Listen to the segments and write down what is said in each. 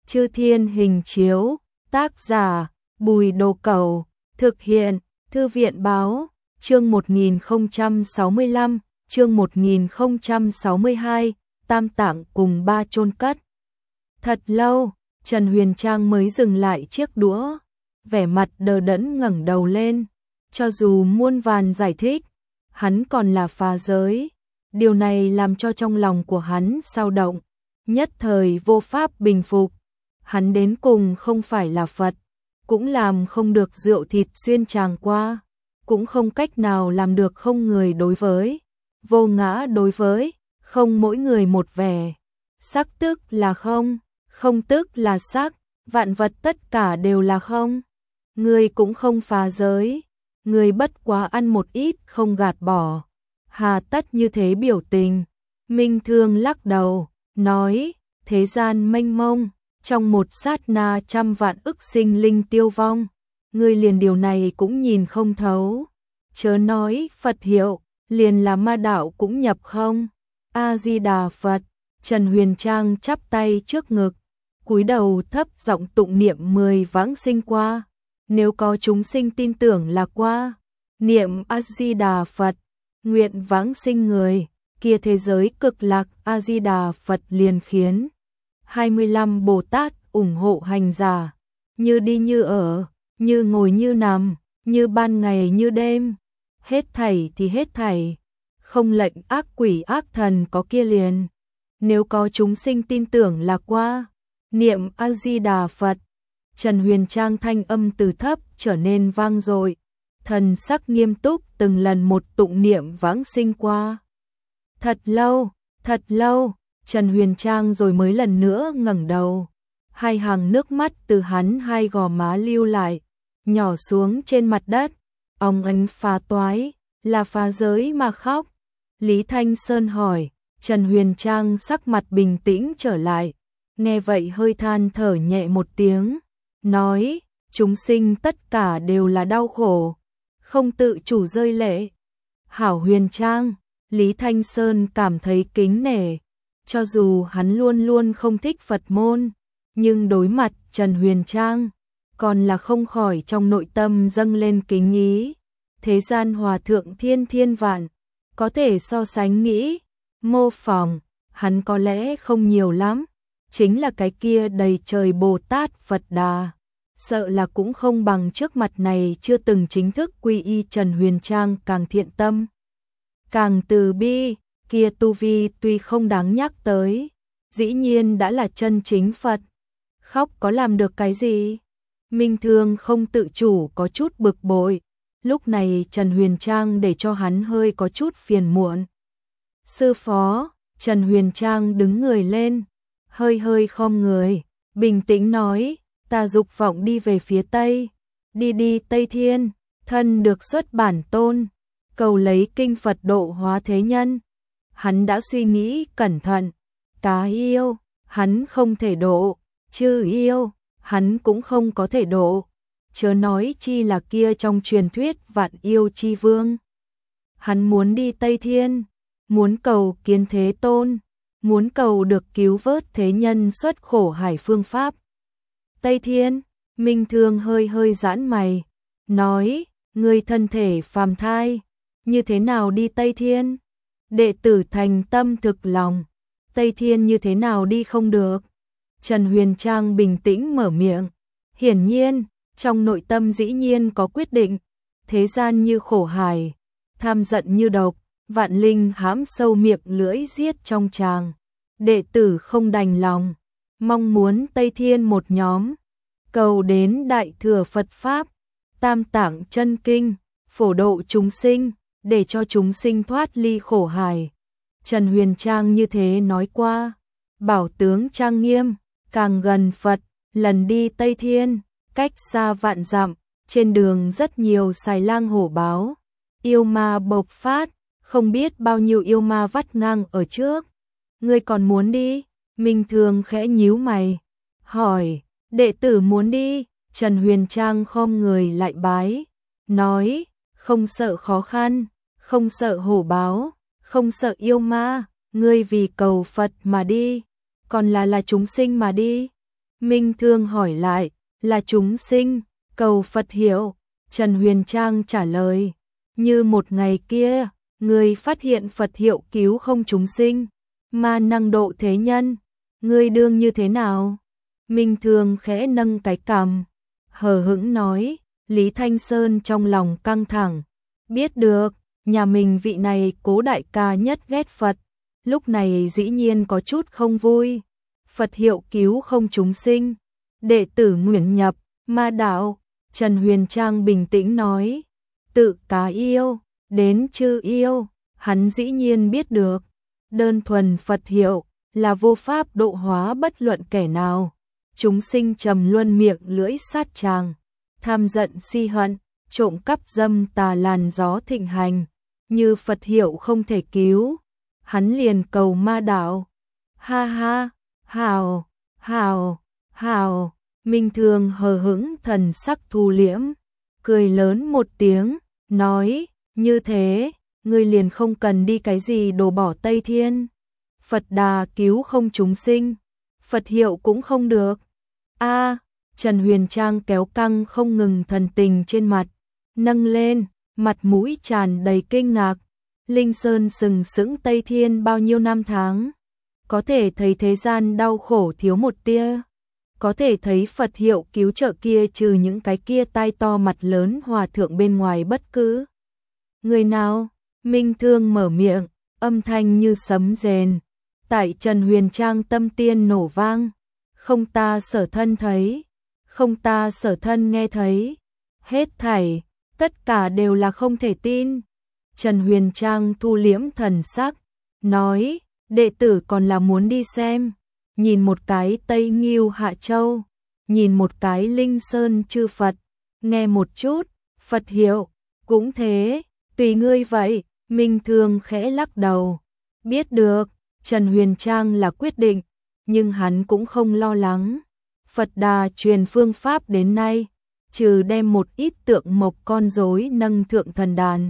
Chư Thiên Hình Chiếu, tác giả Bùi Đồ Cẩu, thực hiện Thư viện Báo, chương 1065, chương 1062, Tam Tạng cùng ba chôn cất. Thật lâu, Trần Huyền Trang mới dừng lại chiếc đũa, vẻ mặt đờ đẫn ngẩng đầu lên, cho dù muôn vàn giải thích, hắn còn là phá giới, điều này làm cho trong lòng của hắn dao động, nhất thời vô pháp bình phục. Hắn đến cùng không phải là Phật, cũng làm không được rượu thịt xuyên tràng qua, cũng không cách nào làm được không người đối với, vô ngã đối với, không mỗi người một vẻ. Sắc tức là không, không tức là sắc, vạn vật tất cả đều là không. Người cũng không phá giới, người bất quá ăn một ít không gạt bỏ. Hà tất như thế biểu tình? Minh Thương lắc đầu, nói, thế gian mênh mông, trong một sát na trăm vạn ức sinh linh tiêu vong, ngươi liền điều này cũng nhìn không thấu. Chớ nói Phật hiệu, liền là ma đạo cũng nhập không. A Di Đà Phật. Trần Huyền Trang chắp tay trước ngực, cúi đầu thấp giọng tụng niệm 10 vãng sinh qua. Nếu có chúng sinh tin tưởng là qua, niệm A Di Đà Phật, nguyện vãng sinh người, kia thế giới cực lạc A Di Đà Phật liền khiến 25 Bồ Tát ủng hộ hành giả, như đi như ở, như ngồi như nằm, như ban ngày như đêm, hết thảy thì hết thảy, không lệnh ác quỷ ác thần có kia liền. Nếu có chúng sinh tin tưởng là qua, niệm A Di Đà Phật. Trần Huyền Trang thanh âm từ thấp trở nên vang dội, thần sắc nghiêm túc từng lần một tụng niệm vãng sinh qua. Thật lâu, Trần Huyền Trang rồi mới lần nữa ngẩng đầu, hai hàng nước mắt từ hắn hai gò má lưu lại, nhỏ xuống trên mặt đất, ông ánh phá toái, là phá giới mà khóc. Lý Thanh Sơn hỏi, Trần Huyền Trang sắc mặt bình tĩnh trở lại, nghe vậy hơi than thở nhẹ một tiếng, nói, chúng sinh tất cả đều là đau khổ, không tự chủ rơi lệ. Hảo Huyền Trang, Lý Thanh Sơn cảm thấy kính nể, cho dù hắn luôn luôn không thích Phật môn, nhưng đối mặt Trần Huyền Trang, còn là không khỏi trong nội tâm dâng lên kính ý. Thế gian hòa thượng thiên thiên vạn, có thể so sánh nghĩ, mô phỏng, hắn có lẽ không nhiều lắm, chính là cái kia đầy trời Bồ Tát Phật Đà, sợ là cũng không bằng trước mặt này chưa từng chính thức quy y Trần Huyền Trang càng thiện tâm, càng từ bi, kia tu vi tuy không đáng nhắc tới, dĩ nhiên đã là chân chính Phật. Khóc có làm được cái gì? Minh Thương không tự chủ có chút bực bội, lúc này Trần Huyền Trang để cho hắn hơi có chút phiền muộn. Sư phó, Trần Huyền Trang đứng người lên, hơi khom người, bình tĩnh nói, ta dục vọng đi về phía Tây, đi Tây Thiên, thân được xuất bản tôn, cầu lấy kinh Phật độ hóa thế nhân. Hắn đã suy nghĩ cẩn thận, cá yêu, hắn không thể độ, chư yêu, hắn cũng không có thể độ, chớ nói chi là kia trong truyền thuyết vạn yêu chi vương. Hắn muốn đi Tây Thiên, muốn cầu kiến Thế Tôn, muốn cầu được cứu vớt thế nhân xuất khổ hải phương pháp. Tây Thiên, Minh Thương hơi giãn mày, nói, người thân thể phàm thai, như thế nào đi Tây Thiên? Đệ tử thành tâm thực lòng, Tây Thiên như thế nào đi không được? Trần Huyền Trang bình tĩnh mở miệng, hiển nhiên, trong nội tâm dĩ nhiên có quyết định, thế gian như khổ hải, tham giận như độc, vạn linh hãm sâu miệng lưỡi giết trong tràng. Đệ tử không đành lòng, mong muốn Tây Thiên một nhóm, cầu đến Đại Thừa Phật Pháp, Tam Tạng chân kinh, phổ độ chúng sinh, để cho chúng sinh thoát ly khổ hải. Trần Huyền Trang như thế nói qua, bảo tướng trang nghiêm, càng gần Phật, lần đi Tây Thiên, cách xa vạn dặm, trên đường rất nhiều xài lang hổ báo, yêu ma bộc phát, không biết bao nhiêu yêu ma vắt ngang ở trước. Ngươi còn muốn đi? Minh Thương khẽ nhíu mày, hỏi, đệ tử muốn đi. Trần Huyền Trang khom người lại bái, nói, không sợ khó khăn, không sợ hổ báo, không sợ yêu ma, ngươi vì cầu Phật mà đi, còn là chúng sinh mà đi. Minh Thương hỏi lại, là chúng sinh, cầu Phật hiệu. Trần Huyền Trang trả lời, như một ngày kia, ngươi phát hiện Phật hiệu cứu không chúng sinh, mà năng độ thế nhân, ngươi đương như thế nào? Minh Thương khẽ nâng cái cằm, hờ hững nói, Lý Thanh Sơn trong lòng căng thẳng, biết được, nhà mình vị này Cố đại ca nhất ghét Phật, lúc này dĩ nhiên có chút không vui. Phật hiệu cứu không chúng sinh, đệ tử nguyện nhập ma đạo. Trần Huyền Trang bình tĩnh nói, tự cá yêu, đến chư yêu, hắn dĩ nhiên biết được, đơn thuần Phật hiệu là vô pháp độ hóa bất luận kẻ nào. Chúng sinh trầm luân miệng lưỡi sát tràng, tham giận si hận, trộm cắp dâm tà làn gió thịnh hành, như Phật hiệu không thể cứu, hắn liền cầu ma đạo. Ha ha, hào, hào, hào. Minh Thương hờ hững thần sắc thu liễm, cười lớn một tiếng, nói, như thế, ngươi liền không cần đi cái gì đổ bỏ Tây Thiên. Phật Đà cứu không chúng sinh, Phật hiệu cũng không được. A, Trần Huyền Trang kéo căng không ngừng thần tình trên mặt, nâng lên, mặt mũi tràn đầy kinh ngạc. Linh Sơn sừng sững Tây Thiên bao nhiêu năm tháng, có thể thấy thế gian đau khổ thiếu một tia. Có thể thấy Phật hiệu cứu trợ kia trừ những cái kia tai to mặt lớn hòa thượng bên ngoài bất cứ người nào. Minh Thương mở miệng, âm thanh như sấm rền, tại Trần Huyền Trang tâm tiên nổ vang. Không ta sở thân thấy, không ta sở thân nghe thấy, hết thảy, tất cả đều là không thể tin. Trần Huyền Trang thu liễm thần sắc, nói, đệ tử còn là muốn đi xem. Nhìn một cái Tây Nghiêu Hạ Châu, nhìn một cái Linh Sơn chư Phật, nghe một chút, Phật hiệu, cũng thế, tùy ngươi vậy. Minh Thương khẽ lắc đầu, biết được, Trần Huyền Trang là quyết định, nhưng hắn cũng không lo lắng. Phật Đà truyền phương pháp đến nay, trừ đem một ít tượng mộc con rối nâng thượng thần đàn,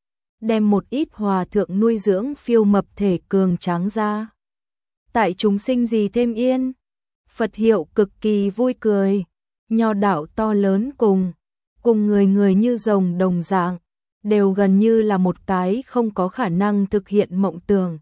đem một ít hòa thượng nuôi dưỡng phiêu mập thể cường tráng ra. Tại chúng sinh gì thêm yên. Phật hiệu cực kỳ vui cười, nho đạo to lớn cùng người người như rồng đồng dạng, đều gần như là một cái không có khả năng thực hiện mộng tưởng.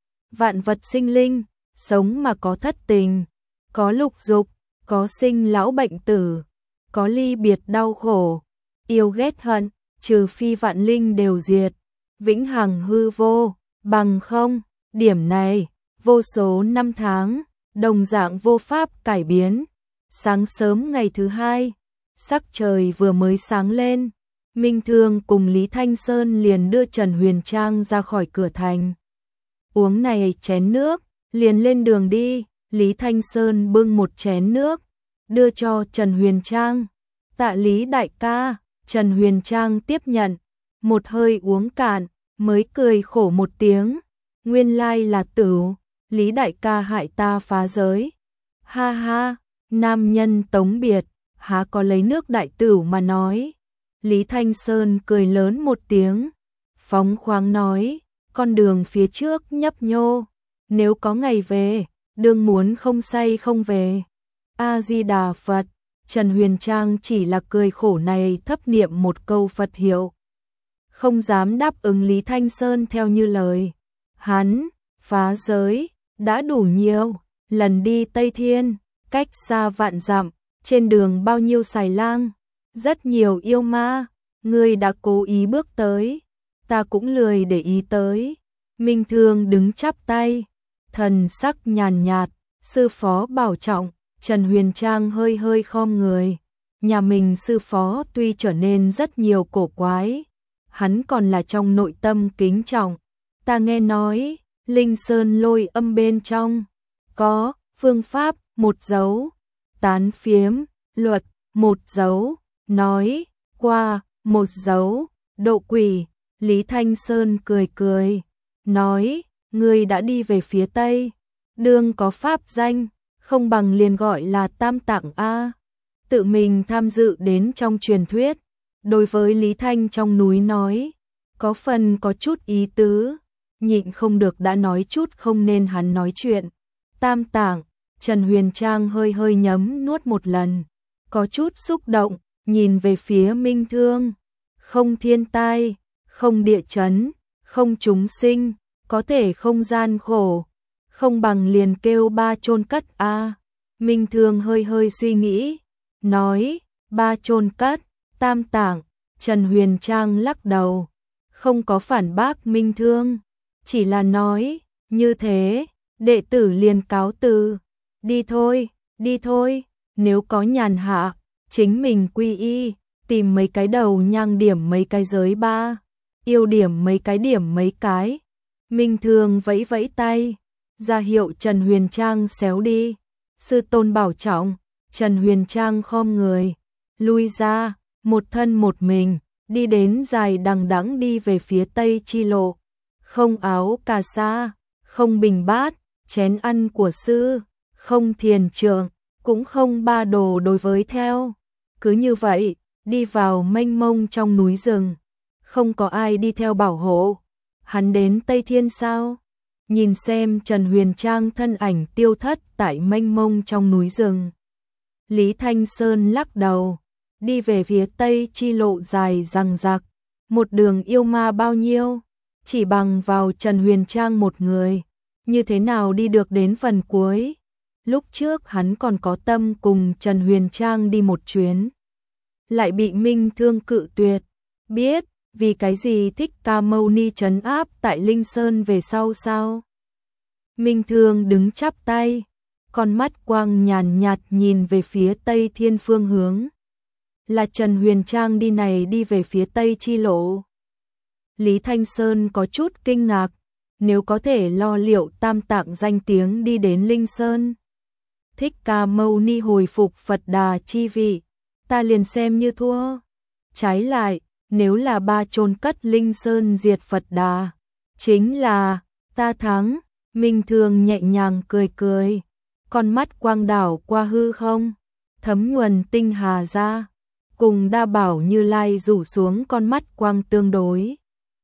Vạn vật sinh linh, sống mà có thất tình, có lục dục, có sinh lão bệnh tử, có ly biệt đau khổ, yêu ghét hận, trừ phi vạn linh đều diệt, vĩnh hằng hư vô, bằng không, điểm này vô số năm tháng, đồng dạng vô pháp cải biến. Sáng sớm ngày thứ hai, sắc trời vừa mới sáng lên, Minh Thương cùng Lý Thanh Sơn liền đưa Trần Huyền Trang ra khỏi cửa thành. Uống này chén nước, liền lên đường đi. Lý Thanh Sơn bưng một chén nước, đưa cho Trần Huyền Trang. Tạ Lý đại ca. Trần Huyền Trang tiếp nhận, một hơi uống cạn, mới cười khổ một tiếng. Nguyên lai là Tửu, Lý đại ca hại ta phá giới. Ha ha, nam nhân tống biệt, há có lấy nước đại Tửu mà nói. Lý Thanh Sơn cười lớn một tiếng, phóng khoáng nói, con đường phía trước nhấp nhô, nếu có ngày về, đương muốn không say không về. A Di Đà Phật. Trần Huyền Trang chỉ là cười khổ này thấp niệm một câu Phật hiệu, không dám đáp ứng Lý Thanh Sơn theo như lời. Hắn phá giới đã đủ nhiều, lần đi Tây Thiên, cách xa vạn dặm, trên đường bao nhiêu xài lang, rất nhiều yêu ma, ngươi đã cố ý bước tới, ta cũng lười để ý tới. Minh Thương đứng chắp tay, thần sắc nhàn nhạt, sư phó bảo trọng. Trần Huyền Trang hơi hơi khom người, nhà mình sư phó tuy trở nên rất nhiều cổ quái, hắn còn là trong nội tâm kính trọng. Ta nghe nói, Linh Sơn lôi âm bên trong, có phương pháp một dấu, tán phiếm, luật một dấu, nói qua một dấu, độ quỷ. Lý Thanh Sơn cười cười, nói, ngươi đã đi về phía Tây, đương có pháp danh, không bằng liền gọi là Tam Tạng A. Tự mình tham dự đến trong truyền thuyết, đối với Lý Thanh trong núi nói, có phần có chút ý tứ, nhịn không được đã nói chút không nên hắn nói chuyện. Tam Tạng, Trần Huyền Trang hơi hơi nhấm nuốt một lần, có chút xúc động, nhìn về phía Minh Thương. Không thiên tai, không địa chấn, không chúng sinh, có thể không gian khổ, không bằng liền kêu ba chôn cất a. Minh Thương hơi hơi suy nghĩ, nói, ba chôn cất, tam tạng. Trần Huyền Trang lắc đầu, không có phản bác Minh Thương, chỉ là nói, như thế, đệ tử liền cáo từ, đi thôi, nếu có nhàn hạ, chính mình quy y, tìm mấy cái đầu nhang điểm mấy cái giới ba, yêu điểm mấy cái điểm mấy cái. Minh Thương vẫy vẫy tay, ra hiệu Trần Huyền Trang xéo đi, sư tôn bảo trọng. Trần Huyền Trang khom người, lui ra, một thân một mình, đi đến dài đằng đẵng đi về phía Tây Chi Lộ. Không áo cà sa, không bình bát, chén ăn của sư, không thiền trượng, cũng không ba đồ đối với theo. Cứ như vậy, đi vào mênh mông trong núi rừng, không có ai đi theo bảo hộ. Hắn đến Tây Thiên sao? Nhìn xem Trần Huyền Trang thân ảnh tiêu thất tại mênh mông trong núi rừng. Lý Thanh Sơn lắc đầu, đi về phía Tây Chi Lộ dài rằng rặc, một đường yêu ma bao nhiêu, chỉ bằng vào Trần Huyền Trang một người, như thế nào đi được đến phần cuối. Lúc trước hắn còn có tâm cùng Trần Huyền Trang đi một chuyến, lại bị Minh Thương cự tuyệt, biết vì cái gì Thích Ca Mâu Ni trấn áp tại Linh Sơn về sau sao? Minh Thương đứng chắp tay, con mắt quang nhàn nhạt nhìn về phía Tây Thiên phương hướng. Là Trần Huyền Trang đi này đi về phía Tây Chi Lộ. Lý Thanh Sơn có chút kinh ngạc, nếu có thể lo liệu tam tạng danh tiếng đi đến Linh Sơn. Thích Ca Mâu Ni hồi phục Phật Đà chi vị, ta liền xem như thua. Trái lại, nếu là ba chôn cất Linh Sơn diệt Phật Đà, chính là ta thắng. Minh Thương nhẹ nhàng cười cười, con mắt quang đảo qua hư không, thấm nhuần tinh hà ra, cùng Đa Bảo Như Lai rủ xuống con mắt quang tương đối.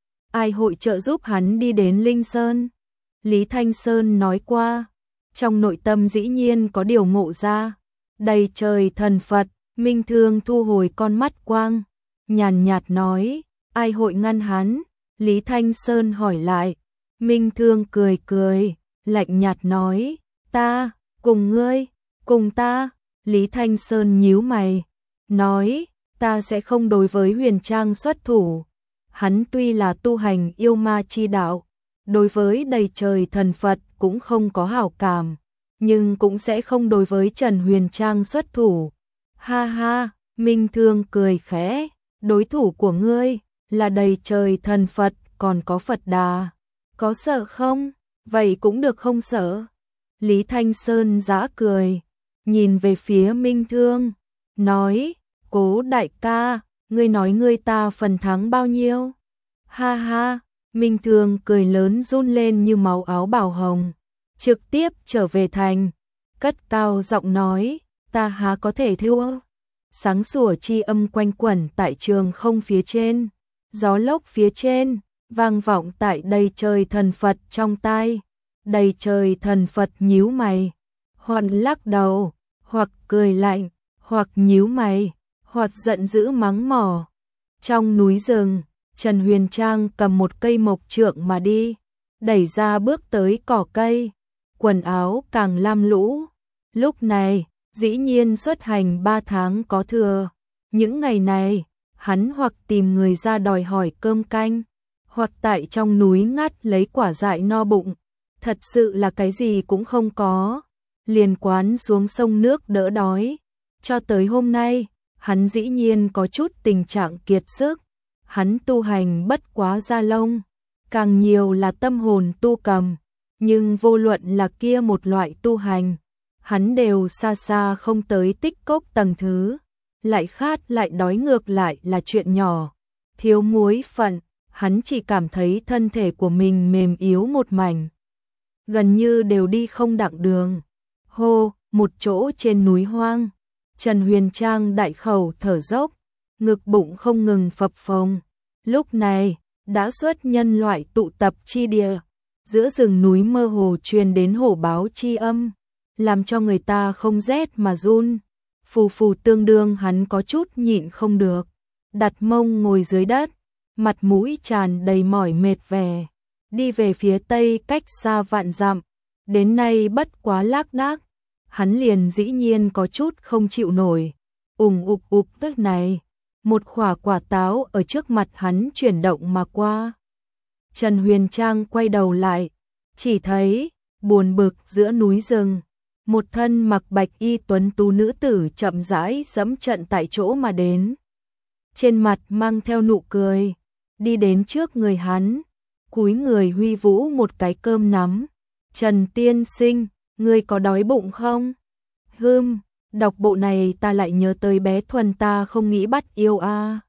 Ai hội trợ giúp hắn đi đến Linh Sơn? Lý Thanh Sơn nói qua, trong nội tâm dĩ nhiên có điều ngộ ra. Đầy trời thần Phật. Minh Thương thu hồi con mắt quang, nhàn nhạt nói, ai hội ngăn hắn? Lý Thanh Sơn hỏi lại. Minh Thương cười cười, lạnh nhạt nói, ta, cùng ngươi, cùng ta. Lý Thanh Sơn nhíu mày, nói, ta sẽ không đối với Huyền Trang xuất thủ. Hắn tuy là tu hành yêu ma chi đạo, đối với đầy trời thần Phật cũng không có hảo cảm, nhưng cũng sẽ không đối với Trần Huyền Trang xuất thủ. Ha ha, Minh Thương cười khẽ, đối thủ của ngươi là đầy trời thần Phật, còn có Phật Đà, có sợ không? Vậy cũng được không sợ. Lý Thanh Sơn giã cười, nhìn về phía Minh Thương, nói, Cố đại ca, ngươi nói ngươi ta phần thắng bao nhiêu? Ha ha, Minh Thương cười lớn run lên như máu áo bào hồng, trực tiếp trở về thành, cất cao giọng nói, ta há có thể thua. Sáng sủa chi âm quanh quẩn tại trường không phía trên, gió lốc phía trên, vang vọng tại đầy trời thần Phật trong tai. Đầy trời thần Phật nhíu mày, hoặc lắc đầu, hoặc cười lạnh, hoặc nhíu mày, hoặc giận dữ mắng mỏ. Trong núi rừng, Trần Huyền Trang cầm một cây mộc trượng mà đi, đẩy ra bước tới cỏ cây, quần áo càng lam lũ. Lúc này, dĩ nhiên xuất hành 3 tháng có thừa. Những ngày này, hắn hoặc tìm người ra đòi hỏi cơm canh, hoặc tại trong núi ngắt lấy quả dại no bụng. Thật sự là cái gì cũng không có, liền quán xuống sông nước đỡ đói. Cho tới hôm nay, hắn dĩ nhiên có chút tình trạng kiệt sức. Hắn tu hành bất quá da lông, càng nhiều là tâm hồn tu cầm, nhưng vô luận là kia một loại tu hành, hắn đều xa xa không tới tích cốc tầng thứ. Lại khát lại đói ngược lại là chuyện nhỏ, thiếu muối phận, hắn chỉ cảm thấy thân thể của mình mềm yếu một mảnh, gần như đều đi không đặng đường. Hô, một chỗ trên núi hoang, Trần Huyền Trang đại khẩu thở dốc, ngực bụng không ngừng phập phồng. Lúc này, đã xuất nhân loại tụ tập chi địa, giữa rừng núi mơ hồ truyền đến hổ báo chi âm, làm cho người ta không rét mà run. Phù phù tương đương hắn có chút nhịn không được, đặt mông ngồi dưới đất, mặt mũi tràn đầy mỏi mệt vẻ, đi về phía tây cách xa vạn dặm, đến nay bất quá lác đác, hắn liền dĩ nhiên có chút không chịu nổi. Ục tức này, một quả quả táo ở trước mặt hắn chuyển động mà qua. Trần Huyền Trang quay đầu lại, chỉ thấy buồn bực giữa núi rừng, một thân mặc bạch y tuấn tú nữ tử chậm rãi dẫm trận tại chỗ mà đến. Trên mặt mang theo nụ cười, đi đến trước người hắn, cúi người huy vũ một cái cơm nắm. Trần tiên sinh, ngươi có đói bụng không? Đọc bộ này ta lại nhớ tới bé Thuần ta không nghĩ bắt yêu a.